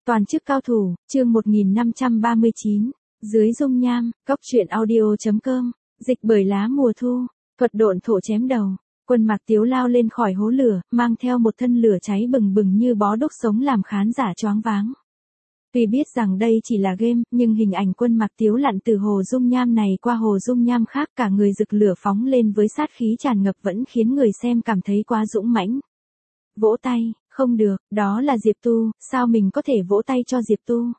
Toàn chức cao thủ, chương 1539, dưới dung nham, góc truyện audio.com, dịch bởi lá mùa thu, thuật độn thổ chém đầu. Quân Mạc Tiếu lao lên khỏi hố lửa, mang theo một thân lửa cháy bừng bừng như bó đuốc sống làm khán giả choáng váng. Tuy biết rằng đây chỉ là game, nhưng hình ảnh Quân Mạc Tiếu lặn từ hồ dung nham này qua hồ dung nham khác, cả người rực lửa phóng lên với sát khí tràn ngập vẫn khiến người xem cảm thấy quá dũng mãnh. Vỗ tay, không được, đó là Diệp Tu, sao mình có thể vỗ tay cho Diệp Tu?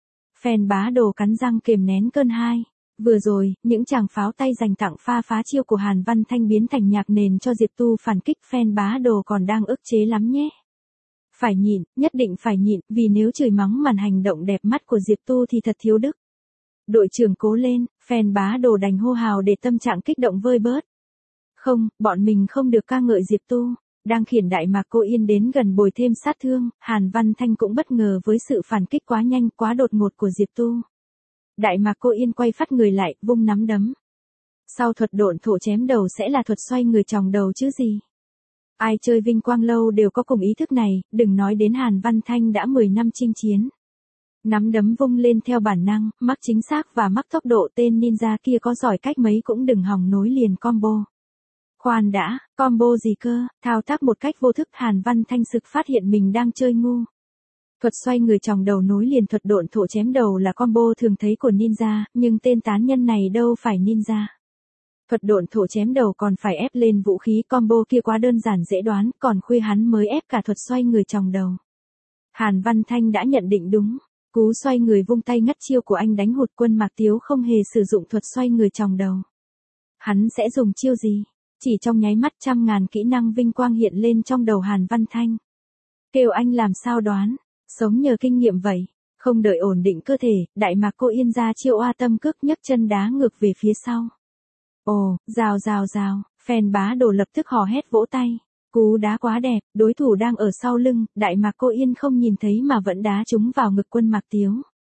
Fan bá đồ cắn răng kềm nén cơn hai. Vừa rồi, những chàng pháo tay dành tặng phá chiêu của Hàn Văn Thanh biến thành nhạc nền cho Diệp Tu phản kích, fan bá đồ còn đang ức chế lắm nhé. Phải nhịn, nhất định phải nhịn, vì nếu chửi mắng màn hành động đẹp mắt của Diệp Tu thì thật thiếu đức. Đội trưởng cố lên, fan bá đồ đành hô hào để tâm trạng kích động vơi bớt. Không, bọn mình không được ca ngợi Diệp Tu. Đang khiển Đại Mạc Cô Yên đến gần bồi thêm sát thương, Hàn Văn Thanh cũng bất ngờ với sự phản kích quá nhanh, quá đột ngột của Diệp Tu. Đại Mạc Cô Yên quay phát người lại, vung nắm đấm. Sau thuật độn thổ chém đầu sẽ là thuật xoay người chòng đầu chứ gì. Ai chơi Vinh Quang Lâu đều có cùng ý thức này, đừng nói đến Hàn Văn Thanh đã 10 năm chinh chiến. Nắm đấm vung lên theo bản năng, mắc chính xác và mắc tốc độ, tên ninja kia có giỏi cách mấy cũng đừng hòng nối liền combo. Khoan đã, combo gì cơ, thao tác một cách vô thức, Hàn Văn Thanh sực phát hiện mình đang chơi ngu. Thuật xoay người chòng đầu nối liền thuật độn thổ chém đầu là combo thường thấy của ninja, nhưng tên tán nhân này đâu phải ninja. Thuật độn thổ chém đầu còn phải ép lên vũ khí, combo kia quá đơn giản dễ đoán, còn khuya hắn mới ép cả thuật xoay người chòng đầu. Hàn Văn Thanh đã nhận định đúng, cú xoay người vung tay ngắt chiêu của anh đánh hụt. Quân Mạc Tiếu không hề sử dụng thuật xoay người chòng đầu. Hắn sẽ dùng chiêu gì? Chỉ trong nháy mắt trăm ngàn kỹ năng vinh quang hiện lên trong đầu Hàn Văn Thanh. Kêu anh làm sao đoán, sống nhờ kinh nghiệm vậy. Không đợi ổn định cơ thể, Đại Mạc Cô Yên ra chiêu oa tâm cước, nhấc chân đá ngược về phía sau. Ồ, rào, fan bá đồ lập tức hò hét vỗ tay. Cú đá quá đẹp, đối thủ đang ở sau lưng, Đại Mạc Cô Yên không nhìn thấy mà vẫn đá trúng vào ngực Quân Mạc Tiếu.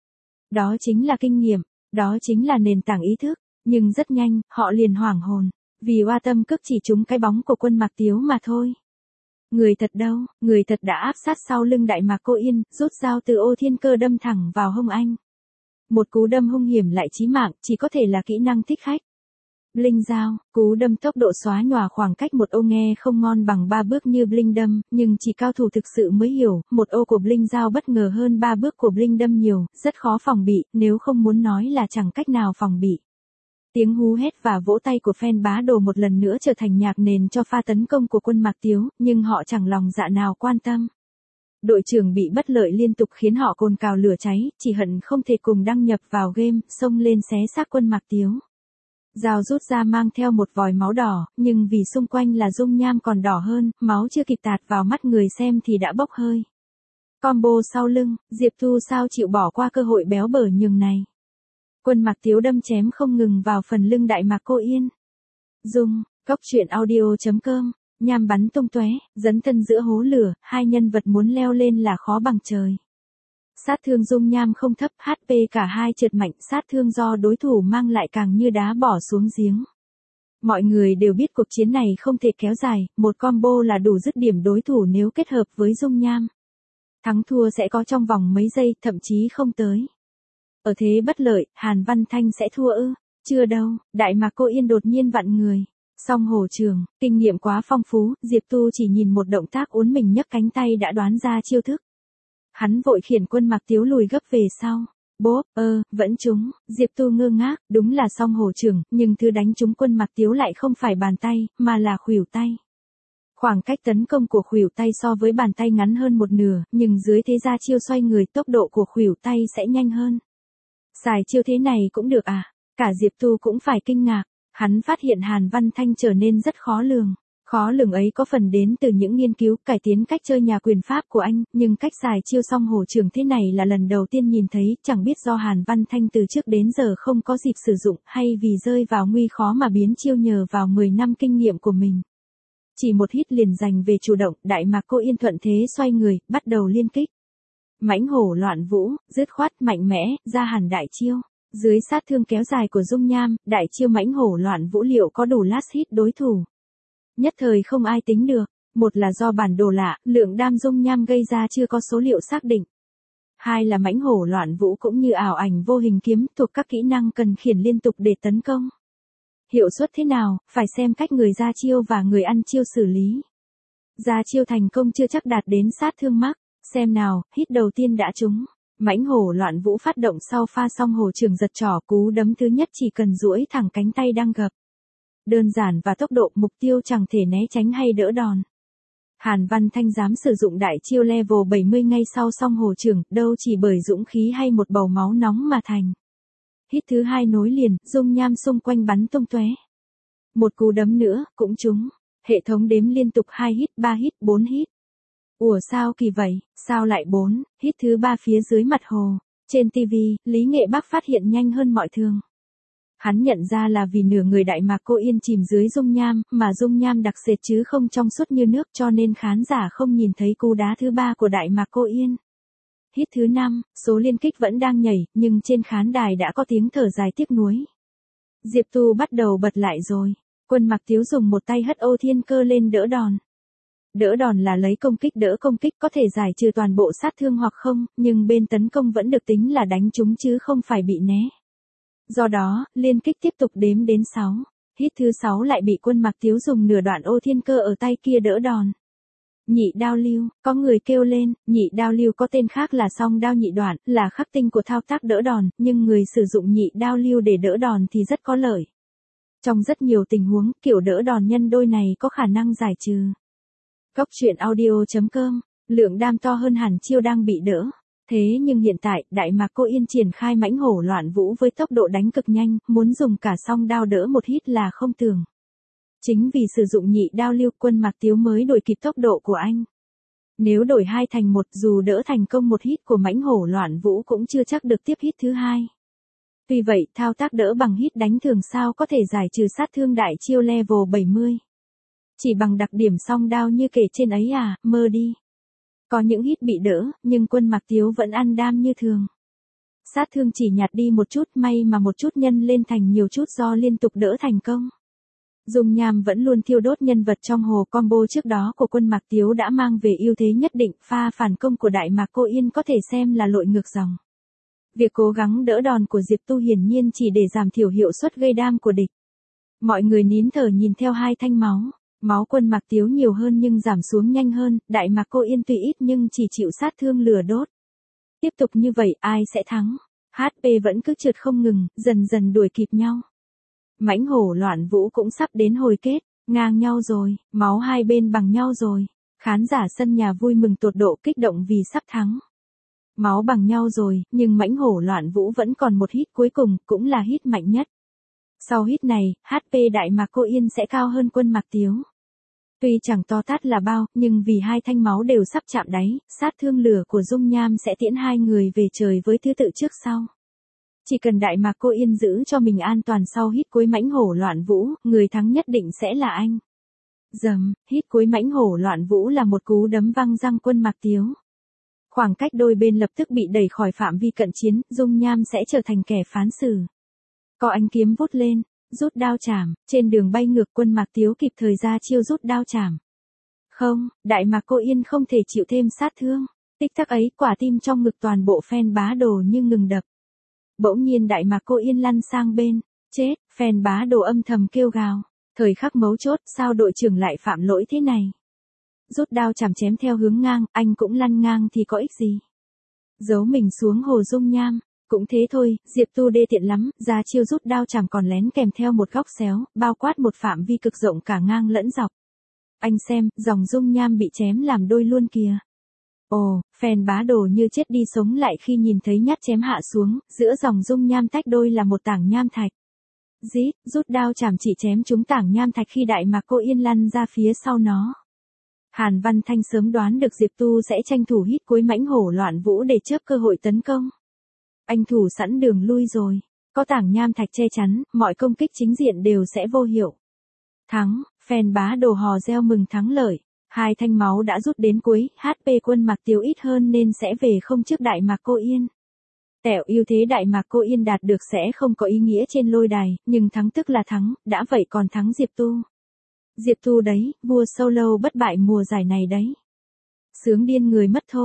Đó chính là kinh nghiệm, đó chính là nền tảng ý thức, nhưng rất nhanh, họ liền hoảng hồn. Vì oa tâm cước chỉ trúng cái bóng của Quân Mạc Tiếu mà thôi. Người thật đâu, người thật đã áp sát sau lưng Đại Mạc Cô Yên, rút dao từ ô thiên cơ đâm thẳng vào hông anh. Một cú đâm hung hiểm lại chí mạng, chỉ có thể là kỹ năng thích khách. Bling dao, cú đâm tốc độ xóa nhòa khoảng cách một ô nghe không ngon bằng 3 bước như Bling đâm, nhưng chỉ cao thủ thực sự mới hiểu, một ô của Bling dao bất ngờ hơn 3 bước của Bling đâm nhiều, rất khó phòng bị, nếu không muốn nói là chẳng cách nào phòng bị. Tiếng hú hét và vỗ tay của fan bá đồ một lần nữa trở thành nhạc nền cho pha tấn công của Quân Mạc Tiếu, nhưng họ chẳng lòng dạ nào quan tâm. Đội trưởng bị bất lợi liên tục khiến họ cồn cào lửa cháy, chỉ hận không thể cùng đăng nhập vào game, xông lên xé xác Quân Mạc Tiếu. Dao rút ra mang theo một vòi máu đỏ, nhưng vì xung quanh là dung nham còn đỏ hơn, máu chưa kịp tạt vào mắt người xem thì đã bốc hơi. Combo sau lưng, Diệp Tu sao chịu bỏ qua cơ hội béo bở nhường này. Quân Mạc Tiếu đâm chém không ngừng vào phần lưng Đại Mạc Cô Yên. Góc truyện audio.com, nham bắn tung tóe, dấn thân giữa hố lửa, hai nhân vật muốn leo lên là khó bằng trời. Sát thương dung nham không thấp, HP cả hai trượt mạnh, sát thương do đối thủ mang lại càng như đá bỏ xuống giếng. Mọi người đều biết cuộc chiến này không thể kéo dài, một combo là đủ dứt điểm đối thủ nếu kết hợp với dung nham. Thắng thua sẽ có trong vòng mấy giây, thậm chí không tới. Ở thế bất lợi, Hàn Văn Thanh sẽ thua ư? Chưa đâu, Đại Mạc Cô Yên đột nhiên vặn người. Song Hồ Trường, kinh nghiệm quá phong phú, Diệp Tu chỉ nhìn một động tác uốn mình nhấc cánh tay đã đoán ra chiêu thức. Hắn vội khiển Quân Mạc Tiếu lùi gấp về sau. Bốp, vẫn trúng, Diệp Tu ngơ ngác, đúng là Song Hồ Trường, nhưng thứ đánh trúng Quân Mạc Tiếu lại không phải bàn tay, mà là khuỷu tay. Khoảng cách tấn công của khuỷu tay so với bàn tay ngắn hơn một nửa, nhưng dưới thế ra chiêu xoay người tốc độ của khuỷu tay sẽ nhanh hơn. Xài chiêu thế này cũng được à? Cả Diệp Tu cũng phải kinh ngạc, hắn phát hiện Hàn Văn Thanh trở nên rất khó lường. Khó lường ấy có phần đến từ những nghiên cứu cải tiến cách chơi nhà quyền pháp của anh, nhưng cách xài chiêu Song Hồ Trường thế này là lần đầu tiên nhìn thấy, chẳng biết do Hàn Văn Thanh từ trước đến giờ không có dịp sử dụng hay vì rơi vào nguy khó mà biến chiêu nhờ vào 10 năm kinh nghiệm của mình. Chỉ một hít liền giành về chủ động, Đại Mạc Cô Yên thuận thế xoay người, bắt đầu liên kích. Mãnh hổ loạn vũ, dứt khoát mạnh mẽ, ra hẳn đại chiêu. Dưới sát thương kéo dài của dung nham, đại chiêu mãnh hổ loạn vũ liệu có đủ last hit đối thủ. Nhất thời không ai tính được, một là do bản đồ lạ, lượng đam dung nham gây ra chưa có số liệu xác định. Hai là mãnh hổ loạn vũ cũng như ảo ảnh vô hình kiếm thuộc các kỹ năng cần khiển liên tục để tấn công. Hiệu suất thế nào, phải xem cách người ra chiêu và người ăn chiêu xử lý. Ra chiêu thành công chưa chắc đạt đến sát thương mắc, xem nào, hít đầu tiên đã trúng. Mãnh hổ loạn vũ phát động sau pha xong hổ trưởng giật trỏ, cú đấm thứ nhất chỉ cần duỗi thẳng cánh tay đang gập. Đơn giản và tốc độ, mục tiêu chẳng thể né tránh hay đỡ đòn. Hàn Văn Thanh dám sử dụng đại chiêu level 70 ngay sau song hổ trưởng, đâu chỉ bởi dũng khí hay một bầu máu nóng mà thành. Hít thứ hai nối liền, dung nham xung quanh bắn tung tóe. Một cú đấm nữa, cũng trúng. Hệ thống đếm liên tục 2 hit, 3 hit, 4 hit. Ủa sao kỳ vậy, sao lại 4, hit thứ 3 phía dưới mặt hồ. Trên TV, Lý Nghệ Bắc phát hiện nhanh hơn mọi thường. Hắn nhận ra là vì nửa người Đại Mạc Cô Yên chìm dưới dung nham, mà dung nham đặc sệt chứ không trong suốt như nước, cho nên khán giả không nhìn thấy cú đá thứ 3 của Đại Mạc Cô Yên. Hit thứ 5, số liên kích vẫn đang nhảy, nhưng trên khán đài đã có tiếng thở dài tiếc nuối. Diệp Tu bắt đầu bật lại rồi. Quân Mạc Tiếu dùng một tay hất Ô Thiên Cơ lên đỡ đòn. Đỡ đòn là lấy công kích đỡ công kích, có thể giải trừ toàn bộ sát thương hoặc không, nhưng bên tấn công vẫn được tính là đánh trúng chứ không phải bị né. Do đó, liên kích tiếp tục đếm đến 6. Hit thứ 6 lại bị Quân Mạc Tiếu dùng nửa đoạn Ô Thiên Cơ ở tay kia đỡ đòn. Nhị đao lưu, có người kêu lên, nhị đao lưu có tên khác là song đao nhị đoạn, là khắc tinh của thao tác đỡ đòn, nhưng người sử dụng nhị đao lưu để đỡ đòn thì rất có lợi. Trong rất nhiều tình huống, kiểu đỡ đòn nhân đôi này có khả năng giải trừ. Góc truyện audio.com, lượng đam to hơn hẳn chiêu đang bị đỡ. Thế nhưng hiện tại, Đại Mạc Cô Yên triển khai mãnh hổ loạn vũ với tốc độ đánh cực nhanh, muốn dùng cả song đao đỡ một hit là không tưởng. Chính vì sử dụng nhị đao lưu, Quân Mạc Tiếu mới đuổi kịp tốc độ của anh. Nếu đổi 2 thành 1, dù đỡ thành công một hit của mãnh hổ loạn vũ cũng chưa chắc được tiếp hit thứ 2. Tuy vậy, thao tác đỡ bằng hit đánh thường sao có thể giải trừ sát thương đại chiêu level 70. Chỉ bằng đặc điểm song đao như kể trên ấy à, mơ đi. Có những hit bị đỡ, nhưng Quân Mạc Tiếu vẫn ăn đam như thường. Sát thương chỉ nhạt đi một chút, may mà một chút nhân lên thành nhiều chút do liên tục đỡ thành công. Dung nham vẫn luôn thiêu đốt nhân vật trong hồ, combo trước đó của Quân Mạc Tiếu đã mang về ưu thế nhất định, pha phản công của Đại Mạc Cô Yên có thể xem là lội ngược dòng. Việc cố gắng đỡ đòn của Diệp Tu hiển nhiên chỉ để giảm thiểu hiệu suất gây đam của địch. Mọi người nín thở nhìn theo hai thanh máu. Máu Quân Mạc Tiếu nhiều hơn nhưng giảm xuống nhanh hơn, Đại Mạc Cô Yên tuy ít nhưng chỉ chịu sát thương lửa đốt. Tiếp tục như vậy ai sẽ thắng? HP vẫn cứ trượt không ngừng, dần dần đuổi kịp nhau. Mãnh hổ loạn vũ cũng sắp đến hồi kết, ngang nhau rồi, máu hai bên bằng nhau rồi. Khán giả sân nhà vui mừng tột độ, kích động vì sắp thắng. Máu bằng nhau rồi, nhưng mãnh hổ loạn vũ vẫn còn một hit cuối cùng, cũng là hit mạnh nhất. Sau hit này, HP Đại Mạc Cô Yên sẽ cao hơn Quân Mạc Tiếu. Tuy chẳng to tát là bao, nhưng vì hai thanh máu đều sắp chạm đáy, sát thương lửa của dung nham sẽ tiễn hai người về trời với thứ tự trước sau. Chỉ cần Đại Mạc Cô Yên giữ cho mình an toàn sau hit cuối mãnh hổ loạn vũ, người thắng nhất định sẽ là anh. Dầm, hit cuối mãnh hổ loạn vũ là một cú đấm văng răng Quân Mạc Tiếu. Khoảng cách đôi bên lập tức bị đẩy khỏi phạm vi cận chiến, dung nham sẽ trở thành kẻ phán xử. Có ánh kiếm vút lên, rút đao chảm, trên đường bay ngược Quân Mạc Tiếu kịp thời ra chiêu rút đao chảm. Không, Đại Mạc Cô Yên không thể chịu thêm sát thương. Tích tắc ấy, quả tim trong ngực toàn bộ fan bá đồ như ngừng đập. Bỗng nhiên Đại Mạc Cô Yên lăn sang bên, chết, fan bá đồ âm thầm kêu gào. Thời khắc mấu chốt, sao đội trưởng lại phạm lỗi thế này? Rút đao chảm chém theo hướng ngang, anh cũng lăn ngang thì có ích gì? Giấu mình xuống hồ dung nham. Cũng thế thôi, Diệp Tu đê tiện lắm, ra chiêu rút đao chảm còn lén kèm theo một góc xéo, bao quát một phạm vi cực rộng cả ngang lẫn dọc. Anh xem, dòng dung nham bị chém làm đôi luôn kìa. Ồ, fan bá đồ như chết đi sống lại khi nhìn thấy nhát chém hạ xuống, giữa dòng dung nham tách đôi là một tảng nham thạch. Dít, rút đao chảm chỉ chém trúng tảng nham thạch khi Đại Mạc Cô Yên lăn ra phía sau nó. Hàn Văn Thanh sớm đoán được Diệp Tu sẽ tranh thủ hit cuối mãnh hổ loạn vũ để chớp cơ hội tấn công. Anh thủ sẵn đường lui rồi, có tảng nham thạch che chắn, mọi công kích chính diện đều sẽ vô hiệu. Thắng, fan bá đồ hò reo mừng thắng lợi, hai thanh máu đã rút đến cuối, HP Quân Mạc Tiếu ít hơn nên sẽ về không trước Đại Mạc Cô Yên. Tẹo ưu thế Đại Mạc Cô Yên đạt được sẽ không có ý nghĩa trên lôi đài, nhưng thắng tức là thắng, đã vậy còn thắng Diệp Tu. Diệp Tu đấy, vua solo bất bại mùa giải này đấy. Sướng điên người mất thôi.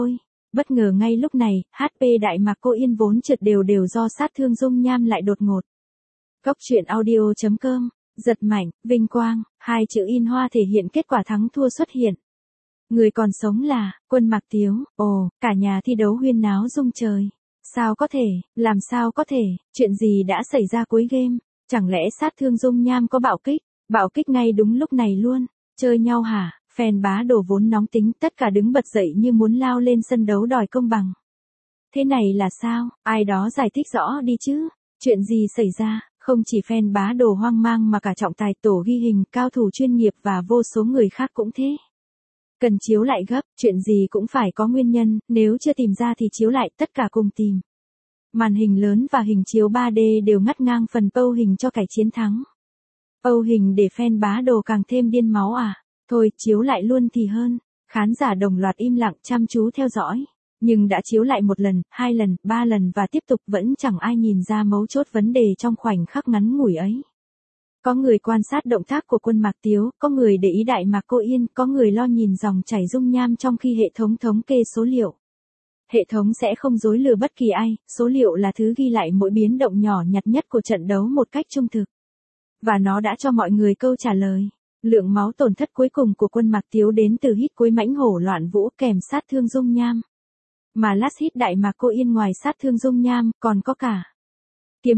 Bất ngờ ngay lúc này, HP Đại Mạc Cô Yên vốn trượt đều đều do sát thương dung nham lại đột ngột. Góc truyện audio.com, giật mạnh, vinh quang, hai chữ in hoa thể hiện kết quả thắng thua xuất hiện. Người còn sống là, Quân Mạc Tiếu, cả nhà thi đấu huyên náo rung trời. Sao có thể, làm sao có thể, chuyện gì đã xảy ra cuối game, chẳng lẽ sát thương dung nham có bạo kích ngay đúng lúc này luôn, chơi nhau hả, fan bá đồ vốn nóng tính tất cả đứng bật dậy như muốn lao lên sân đấu đòi công bằng. Thế này là sao, ai đó giải thích rõ đi chứ, chuyện gì xảy ra, không chỉ fan bá đồ hoang mang mà cả trọng tài tổ ghi hình, cao thủ chuyên nghiệp và vô số người khác cũng thế. Cần chiếu lại gấp, chuyện gì cũng phải có nguyên nhân, nếu chưa tìm ra thì chiếu lại, tất cả cùng tìm. Màn hình lớn và hình chiếu 3D đều ngắt ngang phần pâu hình cho kẻ chiến thắng. Pâu hình để fan bá đồ càng thêm điên máu à, thôi chiếu lại luôn thì hơn. Khán giả đồng loạt im lặng chăm chú theo dõi. Nhưng đã chiếu lại 1 lần, 2 lần, 3 lần và tiếp tục vẫn chẳng ai nhìn ra mấu chốt vấn đề trong khoảnh khắc ngắn ngủi ấy. Có người quan sát động tác của Quân Mạc Tiếu, có người để ý Đại Mạc Cô Yên, có người lo nhìn dòng chảy dung nham trong khi hệ thống thống kê số liệu. Hệ thống sẽ không dối lừa bất kỳ ai, số liệu là thứ ghi lại mỗi biến động nhỏ nhặt nhất của trận đấu một cách trung thực. Và nó đã cho mọi người câu trả lời. Lượng máu tổn thất cuối cùng của Quân Mạc Tiếu đến từ hit cuối mãnh hổ loạn vũ kèm sát thương dung nham. Mà last hit Đại Mạc Cô Yên ngoài sát thương dung nham, còn có cả kiếm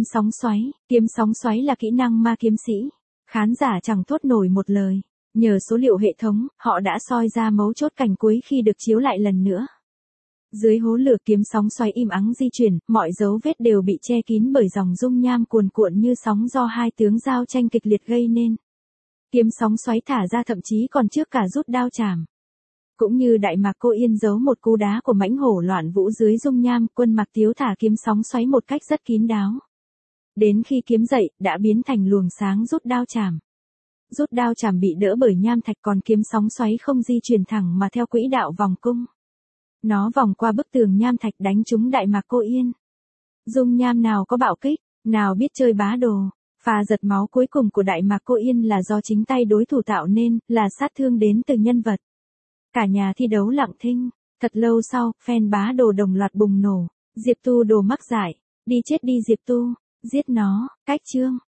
sóng xoáy là kỹ năng ma kiếm sĩ. Khán giả chẳng thốt nổi một lời. Nhờ số liệu hệ thống, họ đã soi ra mấu chốt cảnh cuối khi được chiếu lại lần nữa. Dưới hố lửa kiếm sóng xoáy im ắng di chuyển, mọi dấu vết đều bị che kín bởi dòng dung nham cuồn cuộn như sóng do hai tướng giao tranh kịch liệt gây nên. Kiếm sóng xoáy thả ra thậm chí còn trước cả rút đao chảm. Cũng như Đại Mạc Cô Yên giấu một cú đá của mãnh hổ loạn vũ dưới dung nham, Quân Mạc Tiếu thả kiếm sóng xoáy một cách rất kín đáo. Đến khi kiếm dậy, đã biến thành luồng sáng rút đao chảm. Rút đao chảm bị đỡ bởi nham thạch, còn kiếm sóng xoáy không di chuyển thẳng mà theo quỹ đạo vòng cung. Nó vòng qua bức tường nham thạch đánh trúng Đại Mạc Cô Yên. Dung nham nào có bạo kích, nào biết chơi bá đồ. Pha giật máu cuối cùng của Đại Mạc Cô Yên là do chính tay đối thủ tạo nên, là sát thương đến từ nhân vật. Cả nhà thi đấu lặng thinh. Thật lâu sau, fan bá đồ đồng loạt bùng nổ. Diệp Tu đồ mắc giải. Đi chết đi Diệp Tu. Giết nó. Cách chương.